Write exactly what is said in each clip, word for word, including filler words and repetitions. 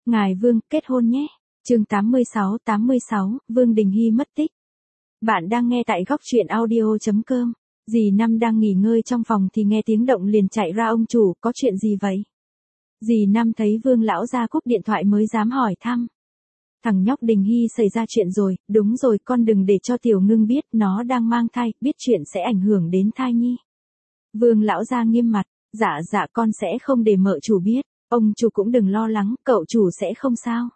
Ngài Vương, kết hôn nhé. Chương tám mươi sáu tám mươi sáu, Vương Đình Hy mất tích. Bạn đang nghe tại góc truyện audio chấm com. Dì Năm đang nghỉ ngơi trong phòng thì nghe tiếng động liền chạy ra. Ông chủ, có chuyện gì vậy? Dì Năm thấy Vương lão gia cúp điện thoại mới dám hỏi thăm. Thằng nhóc Đình Hy xảy ra chuyện rồi, đúng rồi, con đừng để cho Tiểu Ngưng biết, nó đang mang thai, biết chuyện sẽ ảnh hưởng đến thai nhi. Vương lão gia nghiêm mặt, dạ dạ con sẽ không để mợ chủ biết, ông chủ cũng đừng lo lắng, cậu chủ sẽ không sao.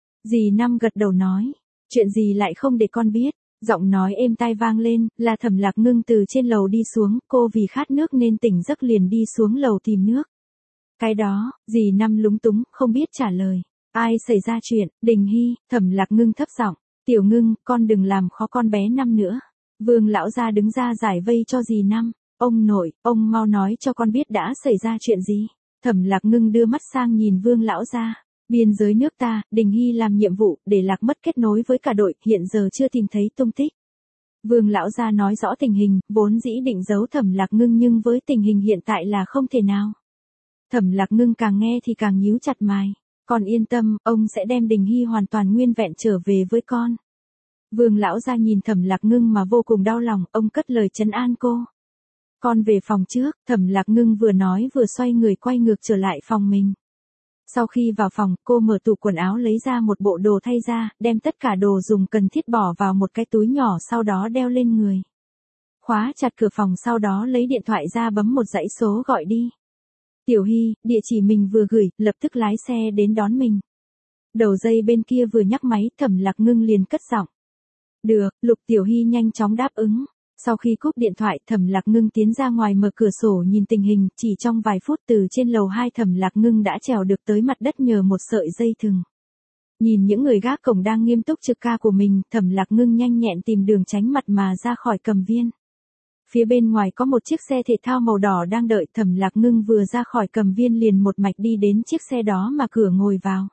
Dì Năm gật đầu nói, chuyện gì lại không để con biết, giọng nói êm tai vang lên, là Thẩm Lạc Ngưng từ trên lầu đi xuống, cô vì khát nước nên tỉnh giấc liền đi xuống lầu tìm nước. Cái đó, dì Năm lúng túng, không biết trả lời. Ai xảy ra chuyện? Đình Hy. Thẩm Lạc Ngưng thấp giọng, Tiểu Ngưng, con đừng làm khó con bé Năm nữa. Vương lão gia đứng ra giải vây cho dì Năm. Ông nội, ông mau nói cho con biết đã xảy ra chuyện gì. Thẩm Lạc Ngưng đưa mắt sang nhìn Vương lão gia. Biên giới nước ta, Đình Hy làm nhiệm vụ, để lạc mất kết nối với cả đội, hiện giờ chưa tìm thấy tung tích. Vương lão gia nói rõ tình hình, vốn dĩ định giấu Thẩm Lạc Ngưng nhưng với tình hình hiện tại là không thể nào. Thẩm Lạc Ngưng càng nghe thì càng nhíu chặt mày. Con yên tâm, ông sẽ đem Đình Hy hoàn toàn nguyên vẹn trở về với con. Vương lão gia nhìn Thẩm Lạc Ngưng mà vô cùng đau lòng, ông cất lời trấn an cô. Con về phòng trước. Thẩm Lạc Ngưng vừa nói vừa xoay người quay ngược trở lại phòng mình. Sau khi vào phòng, cô mở tủ quần áo lấy ra một bộ đồ thay ra, đem tất cả đồ dùng cần thiết bỏ vào một cái túi nhỏ sau đó đeo lên người. Khóa chặt cửa phòng sau đó lấy điện thoại ra bấm một dãy số gọi đi. Tiểu Hy, địa chỉ mình vừa gửi, lập tức lái xe đến đón mình. Đầu dây bên kia vừa nhắc máy, Thẩm Lạc Ngưng liền cất giọng. Được, Lục Tiểu Hy nhanh chóng đáp ứng. Sau khi cúp điện thoại, Thẩm Lạc Ngưng tiến ra ngoài mở cửa sổ nhìn tình hình, chỉ trong vài phút từ trên lầu hai Thẩm Lạc Ngưng đã trèo được tới mặt đất nhờ một sợi dây thừng. Nhìn những người gác cổng đang nghiêm túc trực ca của mình, Thẩm Lạc Ngưng nhanh nhẹn tìm đường tránh mặt mà ra khỏi Cầm Viên. Phía bên ngoài có một chiếc xe thể thao màu đỏ đang đợi, Thẩm Lạc Ngưng vừa ra khỏi Cầm Viên liền một mạch đi đến chiếc xe đó mà cửa ngồi vào.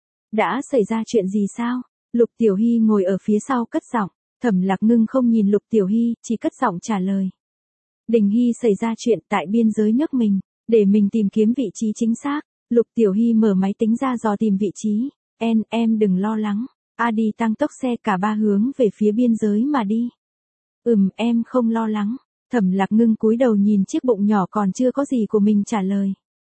Đã xảy ra chuyện gì sao? Lục Tiểu Hy ngồi ở phía sau cất giọng. Thẩm Lạc Ngưng không nhìn Lục Tiểu Hy, chỉ cất giọng trả lời. Đình Hy xảy ra chuyện tại biên giới nước mình, để mình tìm kiếm vị trí chính xác. Lục Tiểu Hy mở máy tính ra dò tìm vị trí. En, em đừng lo lắng. Adi tăng tốc xe cả ba hướng về phía biên giới mà đi. Ừm, em không lo lắng. Thẩm Lạc Ngưng cúi đầu nhìn chiếc bụng nhỏ còn chưa có gì của mình trả lời.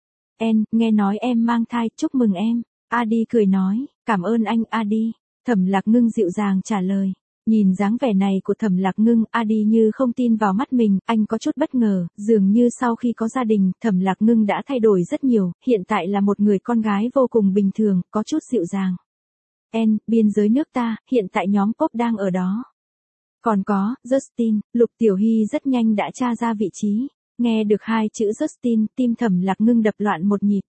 En, nghe nói em mang thai, chúc mừng em. Adi cười nói, cảm ơn anh Adi. Thẩm Lạc Ngưng dịu dàng trả lời. Nhìn dáng vẻ này của Thẩm Lạc Ngưng, Adi như không tin vào mắt mình, anh có chút bất ngờ, dường như sau khi có gia đình, Thẩm Lạc Ngưng đã thay đổi rất nhiều, hiện tại là một người con gái vô cùng bình thường, có chút dịu dàng. En, biên giới nước ta, hiện tại nhóm pop đang ở đó. Còn có, Justin, Lục Tiểu Hy rất nhanh đã tra ra vị trí, nghe được hai chữ Justin, tim Thẩm Lạc Ngưng đập loạn một nhịp.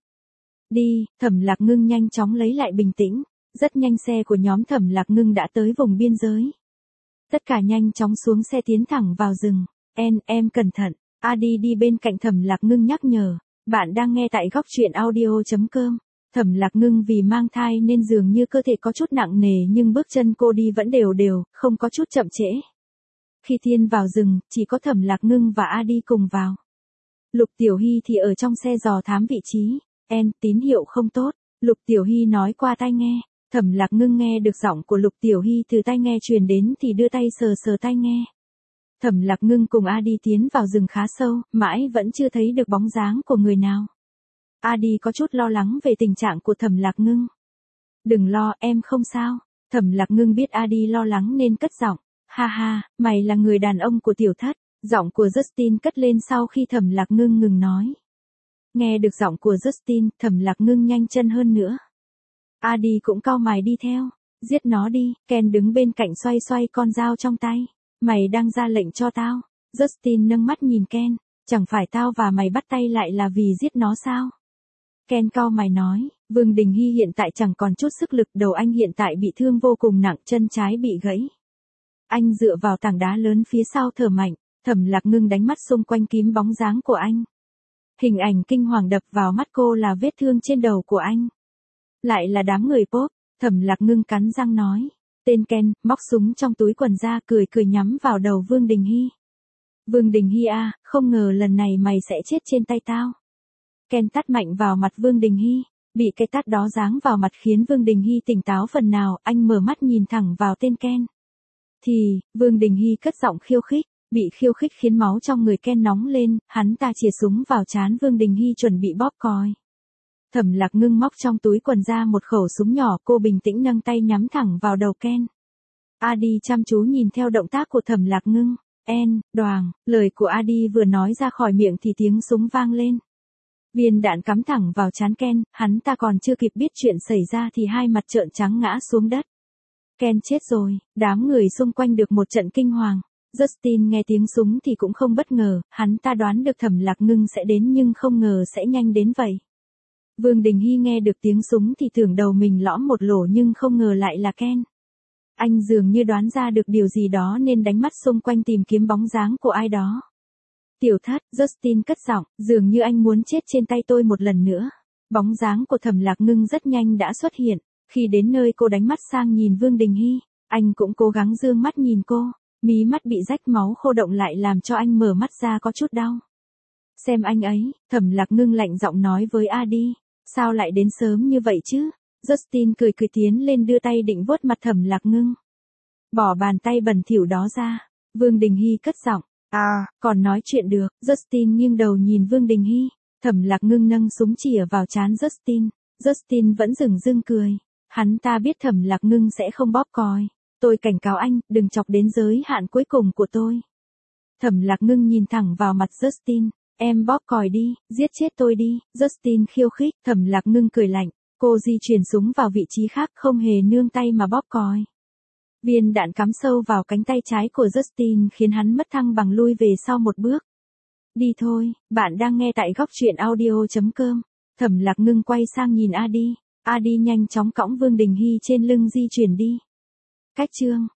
Đi, Thẩm Lạc Ngưng nhanh chóng lấy lại bình tĩnh, rất nhanh xe của nhóm Thẩm Lạc Ngưng đã tới vùng biên giới. Tất cả nhanh chóng xuống xe tiến thẳng vào rừng. En, em cẩn thận. Adi đi bên cạnh Thẩm Lạc Ngưng nhắc nhở. Bạn đang nghe tại góc truyện audio chấm com. Thẩm Lạc Ngưng vì mang thai nên dường như cơ thể có chút nặng nề nhưng bước chân cô đi vẫn đều đều, không có chút chậm trễ. Khi tiên vào rừng, chỉ có Thẩm Lạc Ngưng và Adi cùng vào. Lục Tiểu Hy thì ở trong xe dò thám vị trí. En, tín hiệu không tốt. Lục Tiểu Hy nói qua tai nghe. Thẩm Lạc Ngưng nghe được giọng của Lục Tiểu Hy từ tai nghe truyền đến thì đưa tay sờ sờ tai nghe. Thẩm Lạc Ngưng cùng Adi tiến vào rừng khá sâu, mãi vẫn chưa thấy được bóng dáng của người nào. Adi có chút lo lắng về tình trạng của Thẩm Lạc Ngưng. Đừng lo, em không sao. Thẩm Lạc Ngưng biết Adi lo lắng nên cất giọng. Ha ha, mày là người đàn ông của tiểu thất. Giọng của Justin cất lên sau khi Thẩm Lạc Ngưng ngừng nói. Nghe được giọng của Justin, Thẩm Lạc Ngưng nhanh chân hơn nữa. Adi cũng cau mày đi theo. Giết nó đi. Ken đứng bên cạnh xoay xoay con dao trong tay. Mày đang ra lệnh cho tao. Justin nâng mắt nhìn Ken. Chẳng phải tao và mày bắt tay lại là vì giết nó sao? Ken cau mày nói. Vương Đình Hy hiện tại chẳng còn chút sức lực, đầu anh hiện tại bị thương vô cùng nặng, chân trái bị gãy. Anh dựa vào tảng đá lớn phía sau thở mạnh. Thẩm Lạc Ngưng đánh mắt xung quanh kiếm bóng dáng của anh. Hình ảnh kinh hoàng đập vào mắt cô là vết thương trên đầu của anh. Lại là đám người pop. Thẩm Lạc Ngưng cắn răng nói. Tên Ken, móc súng trong túi quần ra cười cười nhắm vào đầu Vương Đình Hy. Vương Đình Hy à, không ngờ lần này mày sẽ chết trên tay tao. Ken tát mạnh vào mặt Vương Đình Hy. Bị cái tát đó giáng vào mặt khiến Vương Đình Hy tỉnh táo phần nào, anh mở mắt nhìn thẳng vào tên Ken. Thì, Vương Đình Hy cất giọng khiêu khích, bị khiêu khích khiến máu trong người Ken nóng lên, hắn ta chìa súng vào trán Vương Đình Hy chuẩn bị bóp còi. Thẩm Lạc Ngưng móc trong túi quần ra một khẩu súng nhỏ, cô bình tĩnh nâng tay nhắm thẳng vào đầu Ken. Adi chăm chú nhìn theo động tác của Thẩm Lạc Ngưng. En, đoàng, lời của Adi vừa nói ra khỏi miệng thì tiếng súng vang lên. Viên đạn cắm thẳng vào trán Ken, hắn ta còn chưa kịp biết chuyện xảy ra thì hai mặt trợn trắng ngã xuống đất. Ken chết rồi, đám người xung quanh được một trận kinh hoàng. Justin nghe tiếng súng thì cũng không bất ngờ, hắn ta đoán được Thẩm Lạc Ngưng sẽ đến nhưng không ngờ sẽ nhanh đến vậy. Vương Đình Hy nghe được tiếng súng thì tưởng đầu mình lõm một lỗ nhưng không ngờ lại là Ken. Anh dường như đoán ra được điều gì đó nên đánh mắt xung quanh tìm kiếm bóng dáng của ai đó. Tiểu Thất, Justin cất giọng, dường như anh muốn chết trên tay tôi một lần nữa. Bóng dáng của Thẩm Lạc Ngưng rất nhanh đã xuất hiện. Khi đến nơi cô đánh mắt sang nhìn Vương Đình Hy, anh cũng cố gắng dương mắt nhìn cô. Mí mắt bị rách máu khô động lại làm cho anh mở mắt ra có chút đau. Xem anh ấy, Thẩm Lạc Ngưng lạnh giọng nói với Adi. Sao lại đến sớm như vậy chứ? Justin cười cười tiến lên đưa tay định vuốt mặt Thẩm Lạc Ngưng. Bỏ bàn tay bẩn thỉu đó ra. Vương Đình Hy cất giọng. À, còn nói chuyện được. Justin nghiêng đầu nhìn Vương Đình Hy. Thẩm Lạc Ngưng nâng súng chĩa vào trán Justin. Justin vẫn dửng dưng cười. Hắn ta biết Thẩm Lạc Ngưng sẽ không bóp còi. Tôi cảnh cáo anh, đừng chọc đến giới hạn cuối cùng của tôi. Thẩm Lạc Ngưng nhìn thẳng vào mặt Justin. Em bóp còi đi, giết chết tôi đi. Justin khiêu khích. Thẩm Lạc Ngưng cười lạnh. Cô di chuyển súng vào vị trí khác không hề nương tay mà bóp còi. Viên đạn cắm sâu vào cánh tay trái của Justin khiến hắn mất thăng bằng lui về sau một bước. Đi thôi, bạn đang nghe tại góc truyện audio chấm com. Thẩm Lạc Ngưng quay sang nhìn Adi. Adi nhanh chóng cõng Vương Đình Hy trên lưng di chuyển đi. Cách chương.